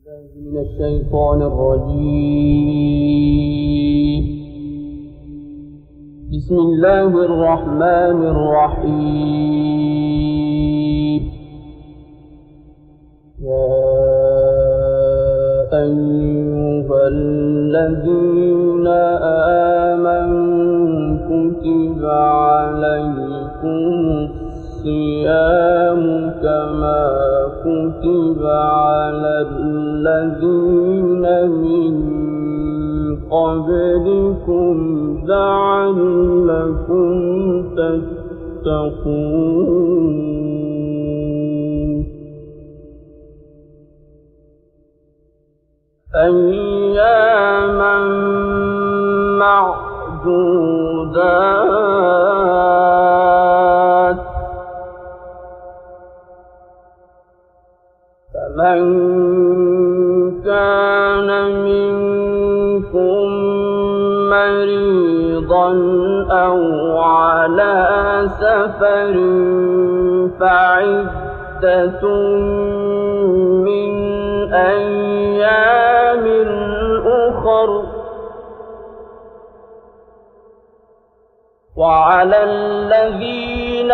من الشيطان الرجيم. بسم الله الرحمن الرحيم. يا أيها الذين آمنوا كتب عليكم الصيام كما كتب على الذين من قبلكم لعلكم تتقون. أياما معدودات، فمن كان منكم مريضا أو على سفر فعدة من أيام أخر، وعلى الذين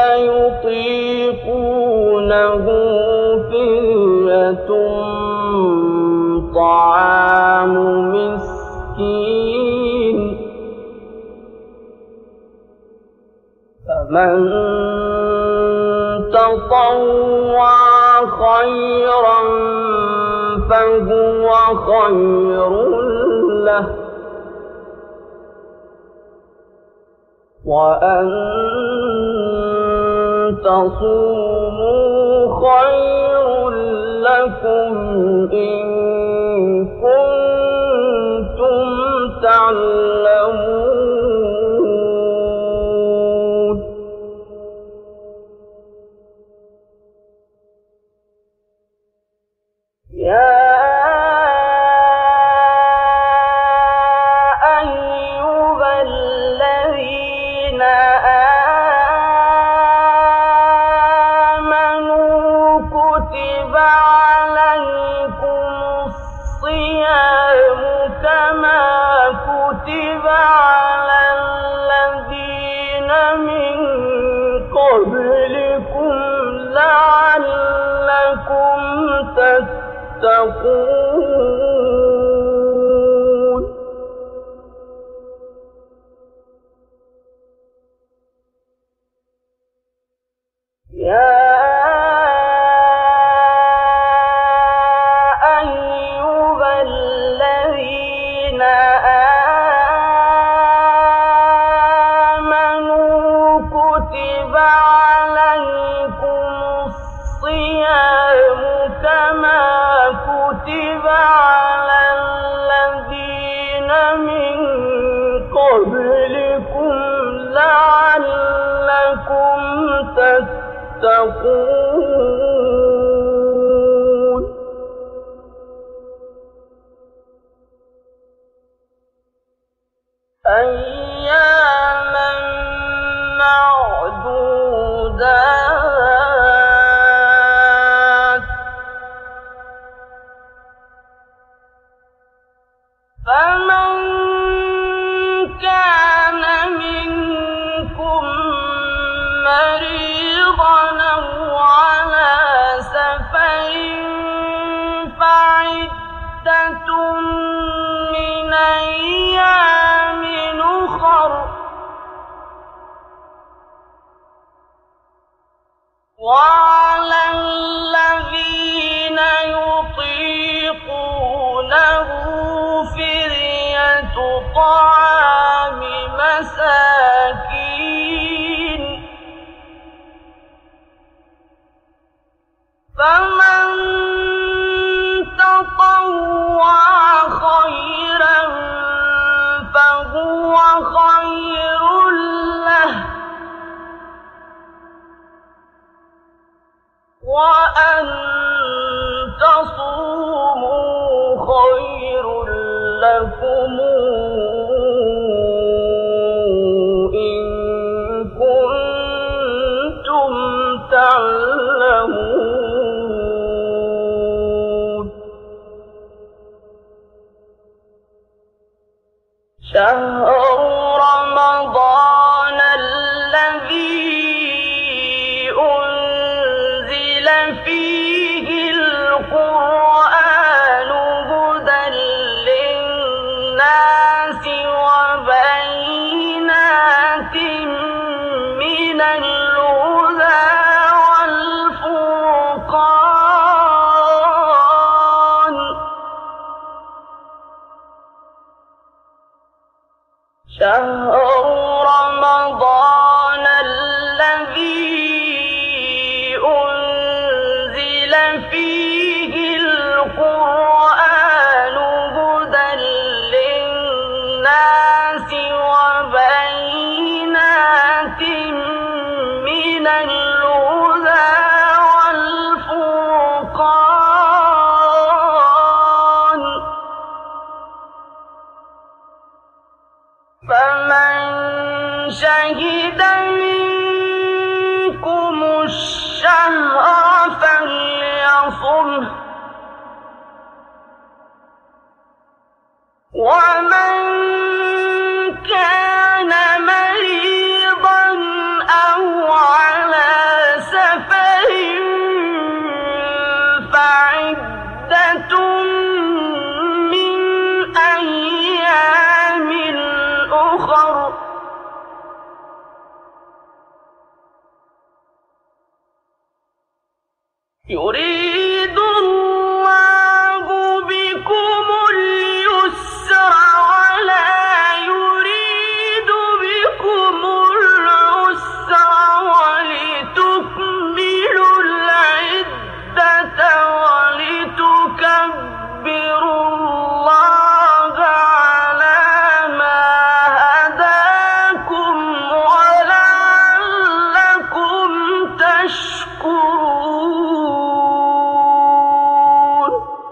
يطيقونه فدية طعام مسكين، فمن تطوع خيرا فهو خير له، وأن تصوموا خير لكم إن كنتم تعلمون. يا أيها الذين آمنوا كتب عليكم الصيام كما كتب على الذين من قبلكم لعلكم تتقون. يا أيها الذين آمنوا كتب عليكم الصيام كما كتب على الذين من قبلكم لعلكم تتقون. أياما معدودات، فمن كان منكم مريضا أو على سفر فعدة من أيام أخر، وعلى الذين يطيقونه فدية طعام مساكين، فمن تطوع خيرا فهو خير له، وأن تصوموا خير لكم إن كنتم تعلمون. شهر رمضان الذي أنزل فيه القرآن هدى للناس وبينات من الهدى والفرقان شهر رمضان الذي أنزل فيه القرآن هدى للناس وبينات من الهدى والفرقان فمن شهد منكم الشهر فليصمه ومن كان مريضا أو على سفر فعدة من أيام أخر يريد الله بكم اليسر ولا يريد بكم العسر ولتكملوا العدة ولتكبروا الله على ما هداكم ولعلكم تشكرون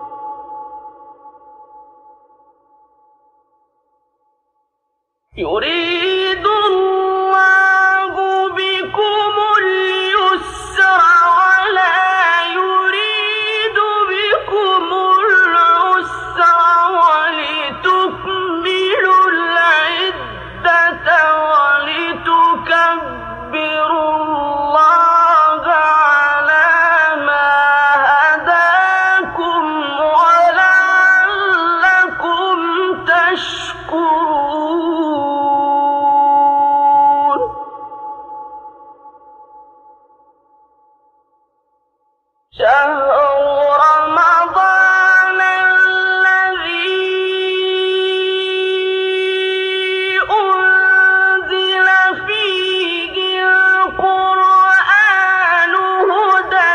يريد الله بكم اليسر ولا يريد بكم العسر ولتكملوا العدة ولتكبروا الله على ما هداكم ولعلكم تشكرون شهر رمضان الذي أنزل فيه القرآن هدى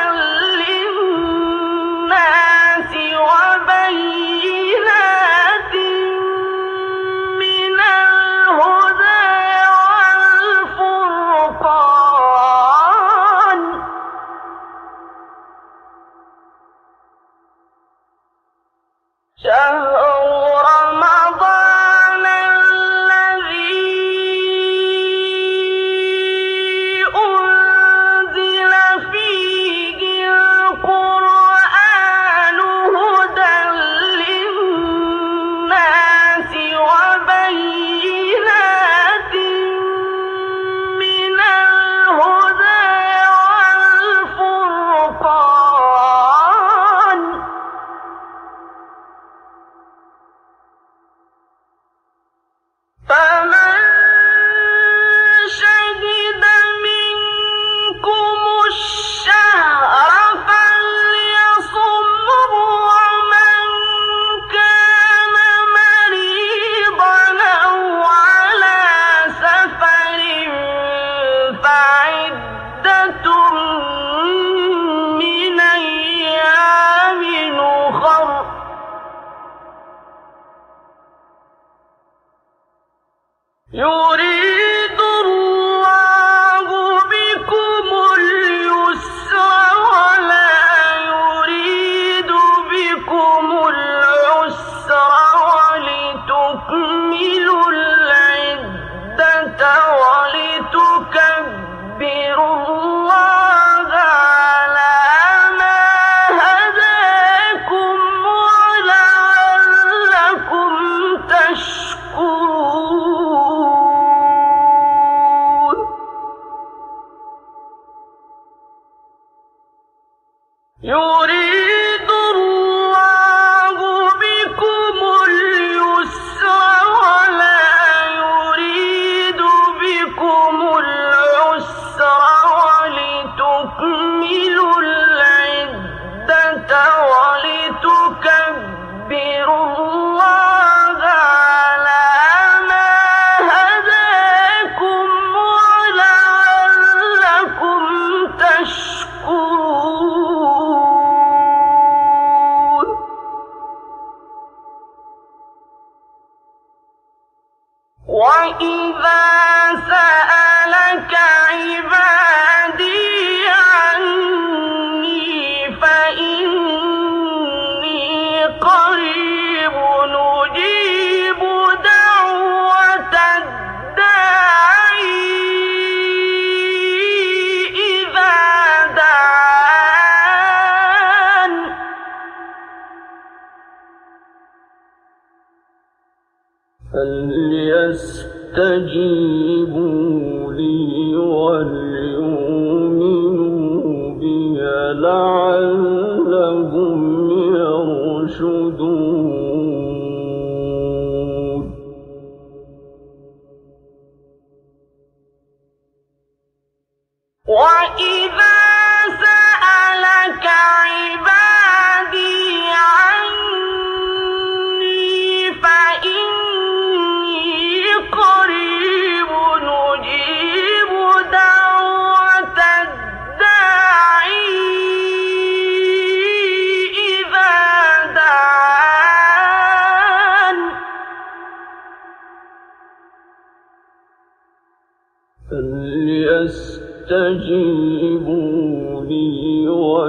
للناس وبينات من الهدى والفرقان شهر رمضان الذي أنزل فيه القرآن هدى للناس وبينات من الهدى والفرقان فمن شهد منكم الشهر فليصمه ومن كان مريضا أو على سفر فعدة من أيام أخر يريد الله بكم اليسر ولا يريد بكم العسر ولتكملوا العدة ولتكبروا الله على ما هداكم ولعلكم تشكرون وإذا سألك عبادي عني فإني قريب أجيب دعوة الداعي إذا دعان فليستجيبوا لي وليؤمنوا بي لعلهم يرشدون وإذا سألك عبادي عني فإني قريب أجيب دعوة الداعي إذا دعان فليستجيبوا لي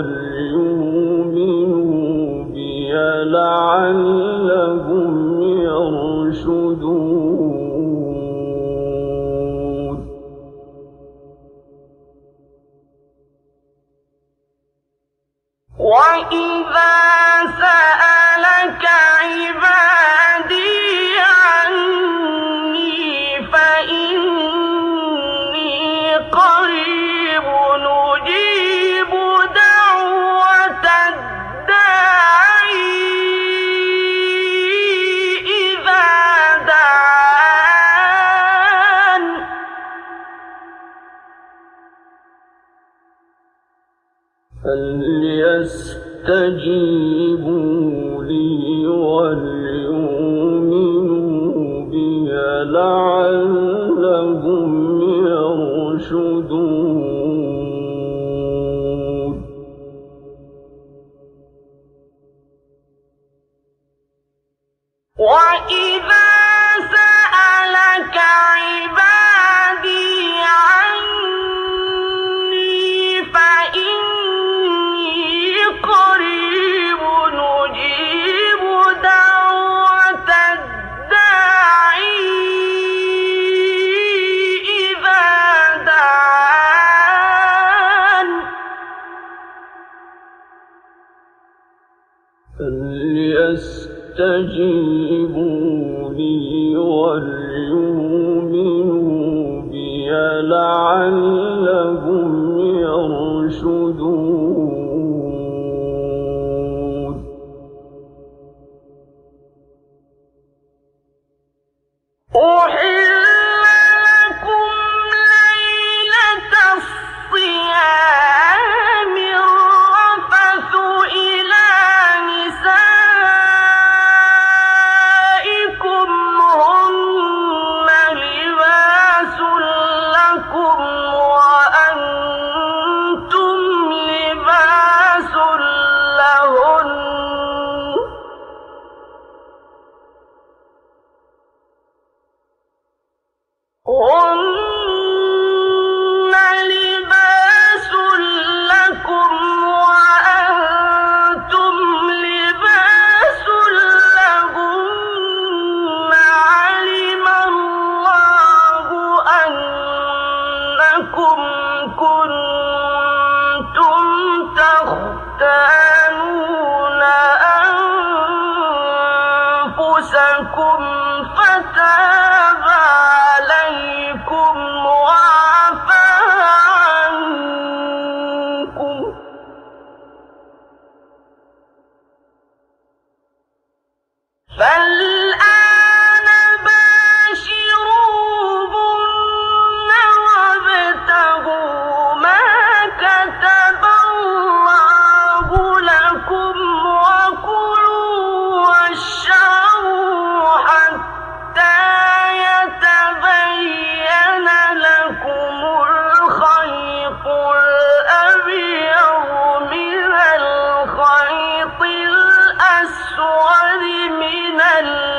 وليؤمنوا بي لعلهم يرشدون وإذا سألك عبادي عني فإني قريب أجيب دعوة الداعي إذا دعان فليستجيبوا لي وليؤمنوا بي لعلهم يرشدون وإذا سألك عبادي عني فإني قريب أجيب دعوة الداعي إذا دعان فليستجيبوا لي وليؤمنوا بي لعلهم يرشدون أحل لكم ليلة الصيام الرفث إلى نسائكم هن لباس لكم وأنتم لباس لهن هن لباس لكم وأنتم لباس لهن علم الله أنكم كنتم تختانون أنفسكم فتاب عليكم وعفى عنكم فالآن باشروهن وابتغوا ما كتب الله لكم وكلوا واشربوا حتى يتبين لكم الخيط الأبيض من الخيط الأسود من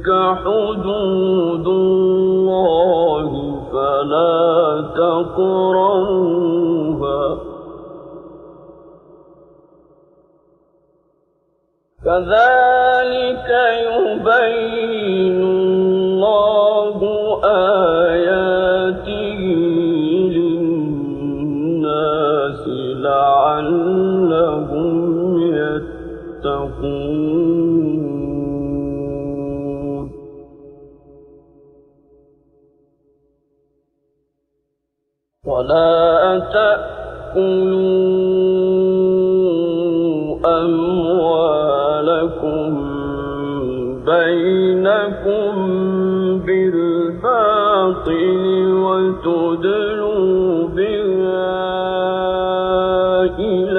حدود الله فلا تقربوها كذلك يبين الله آياته للناس لعلهم يتقون ولا تأكلوا أموالكم بينكم بالباطل وتدلوا بها إلى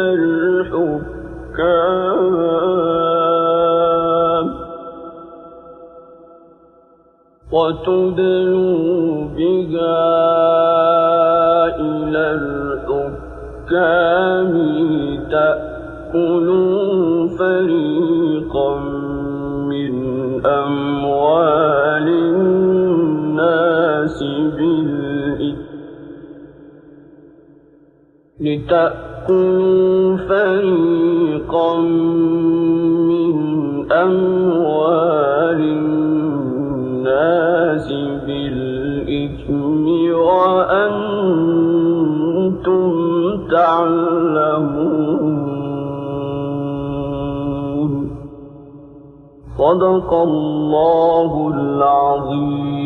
الحكام تأكلوا فريقا من أموال الناس لتأكلوا فريقا من أموال الناس بالإثم وأنتم تعلمون صدق الله العظيم.